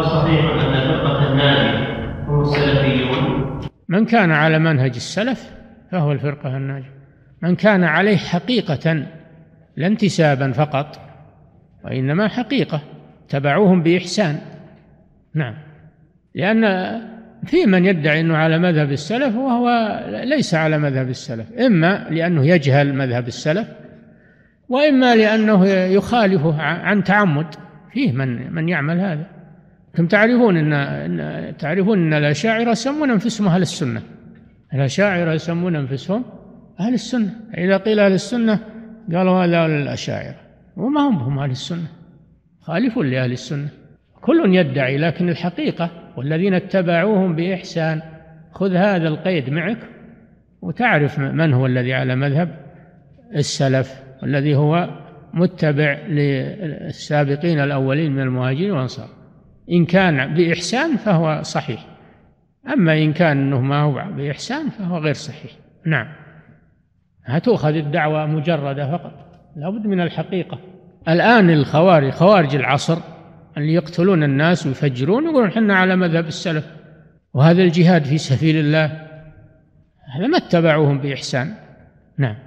وهل صحيح أن الفرقة الناجية هم السلفيون؟ من كان على منهج السلف فهو الفرقة الناجية، من كان عليه حقيقة لا انتسابا فقط وإنما حقيقة تبعوهم بإحسان. نعم، لأن في من يدعي أنه على مذهب السلف وهو ليس على مذهب السلف، إما لأنه يجهل مذهب السلف وإما لأنه يخالفه عن تعمد. فيه من يعمل هذا. أنتم تعرفون أن الأشاعرة يسمون أنفسهم أهل السنة. الأشاعرة يسمون أنفسهم أهل السنة، إذا قيل أهل السنة قالوا هذا الأشاعرة، وما هم أهل السنة، خالف لأهل السنة. كل يدعي، لكن الحقيقة والذين اتبعوهم بإحسان. خذ هذا القيد معك وتعرف من هو الذي على مذهب السلف، والذي هو متبع للسابقين الأولين من المهاجرين والأنصار. إن كان بإحسان فهو صحيح، أما إن كان أنه ما هو بإحسان فهو غير صحيح. نعم، هتؤخذ الدعوة مجردة فقط، لا بد من الحقيقة. الآن الخوارج، خوارج العصر اللي يقتلون الناس ويفجرون، يقولون حنا على مذهب السلف، وهذا الجهاد في سبيل الله هذا ما اتبعوهم بإحسان. نعم.